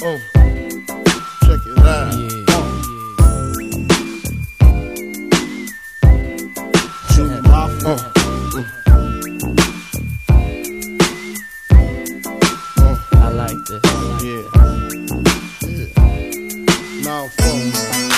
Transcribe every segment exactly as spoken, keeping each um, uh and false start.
Uh, check it out. Yeah. Uh. Junior Mafia. Uh. I like this. Yeah. Yeah. Now phone.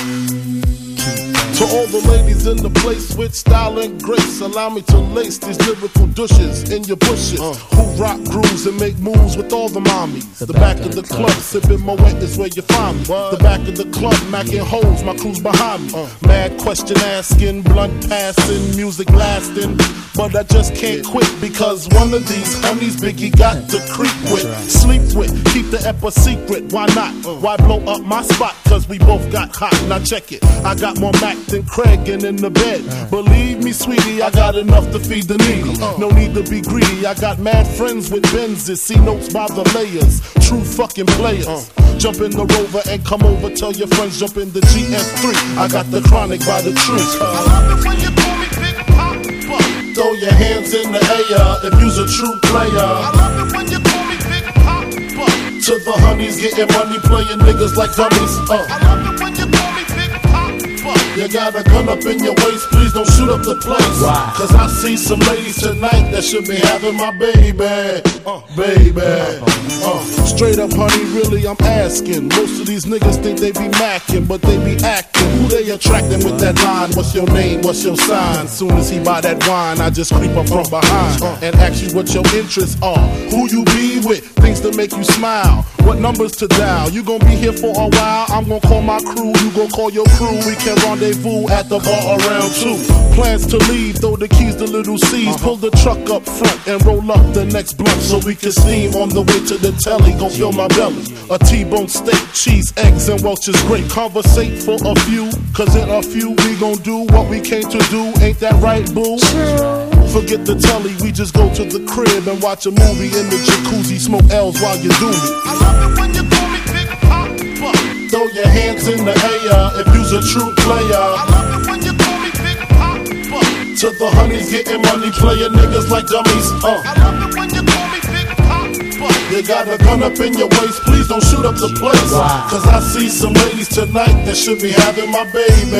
To all the ladies in the place with style and grace, allow me to lace these lyrical douches in your bushes. Uh. Who rock grooves and make moves with all the mommies. The, the back, back of the, the club, club sipping Moet is where you find me. What? The back of the club, macking yeah. holes, my crew's behind me. Uh. Mad question asking, blunt passing, music lasting. But I just can't yeah. quit because one of these honeys Biggie got to creep with, right. sleep with, keep the ep a secret. Why not? Uh. Why blow up my spot? Cause we both got hot. Now check it. I got more Mac than Craig and in the bed. Uh. Believe me, sweetie, I got enough to feed the needy. Uh. No need to be greedy. I got mad friends with Benzes. See notes by the layers. True fucking players. Uh. Jump in the Rover and come over. Tell your friends jump in the G S three. I got the chronic by the tree. Uh. I love it when you call me Big Papa. Throw your hands in the air if you's a true player. I love it when you call me Big Papa. To the honeys getting money, playing niggas like dummies. Uh. I love it when you call me Big Papa. You got a gun up in your waist, please don't shoot up the place. Wow. Cause I see some ladies tonight that should be having my baby. Uh, baby. Uh, straight up, honey, really, I'm asking. Most of these niggas think they be macking, but they be acting. Who they attracting with that line? What's your name? What's your sign? Soon as he buy that wine, I just creep up from behind and ask you what your interests are. Who you be with? Things to make you smile. What numbers to dial? You gon' be here for a while. I'm gon' call my crew. You gon' call your crew. We can rendezvous at the bar around two. Plans to leave, throw the keys to little C's. Pull the truck up front and roll up the next blunt so we can steam on the way to the telly. Gon' fill my belly. A T-bone steak, cheese, eggs, and Welch's grape. Conversate for a few, cause in a few we gon' do what we came to do. Ain't that right, boo? Forget the telly, we just go to the crib and watch a movie in the jacuzzi. Smoke L's while you do me. I love it when you call me Big Papa. Throw your hands in the air if you's a true player. I love it when you call me Big Papa. To the honeys getting money, playing niggas like dummies. Uh. I love it when you call me Big Papa. You got a gun up in your waist, please don't shoot up the place. Wow. Cause I see some ladies tonight that should be having my baby.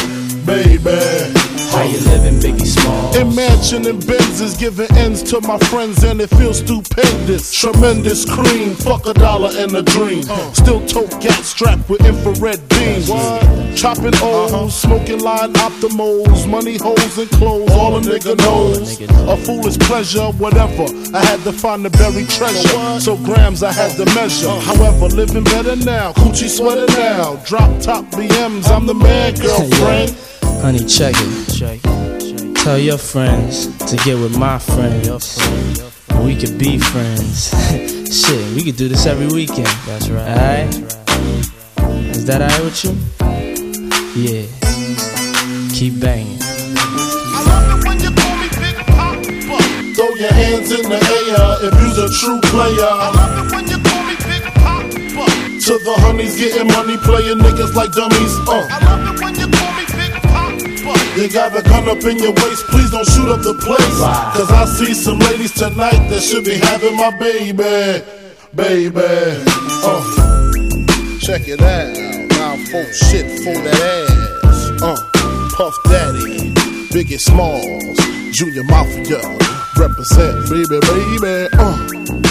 Baby. How you living, Biggie Smalls? Imagine and Benz is giving ends to my friends and it feels stupendous. Tremendous cream, fuck a dollar and a dream. Uh. Still tote gas strapped with infrared beams. What? Chopping O's, uh-huh. smoking line optimals, money holes and clothes, all a nigga knows. A foolish pleasure, whatever. I had to find the buried treasure, so grams I had to measure. Uh. However, living better now, coochie sweater now. Drop top B Ms, I'm the man, girlfriend. Honey, check it. check it. Tell your friends to get with my friends. We could be friends. Shit, we could do this every weekend. That's right. Alright? Right. Is that alright with you? Yeah. Keep banging. I love it when you call me Big Papa. Throw your hands in the air if you's a true player. I love it when you call me Big Papa. To the honeys getting money, playing niggas like dummies. Uh. I love it when you call me Big Papa. You got a gun up in your waist, please don't shoot up the place. Wow. Cause I see some ladies tonight that should be having my baby. Baby. Uh. Check it out. Now folk shit for that ass. Uh. Puff Daddy, Biggie Smalls, Junior Mafia, represent baby, baby. Uh.